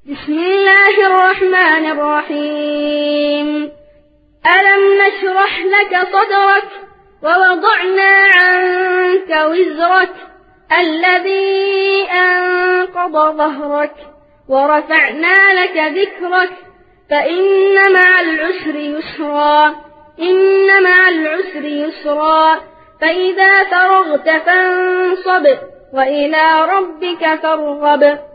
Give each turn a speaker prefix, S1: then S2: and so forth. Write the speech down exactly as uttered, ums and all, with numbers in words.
S1: بسم الله الرحمن الرحيم. ألم نشرح لك صدرك ووضعنا عنك وزرك الذي أنقض ظهرك ورفعنا لك ذكرك فإن مع العسر يسرا إن مع العسر يسرا فإذا فرغت فانصب وإلى ربك فارغب.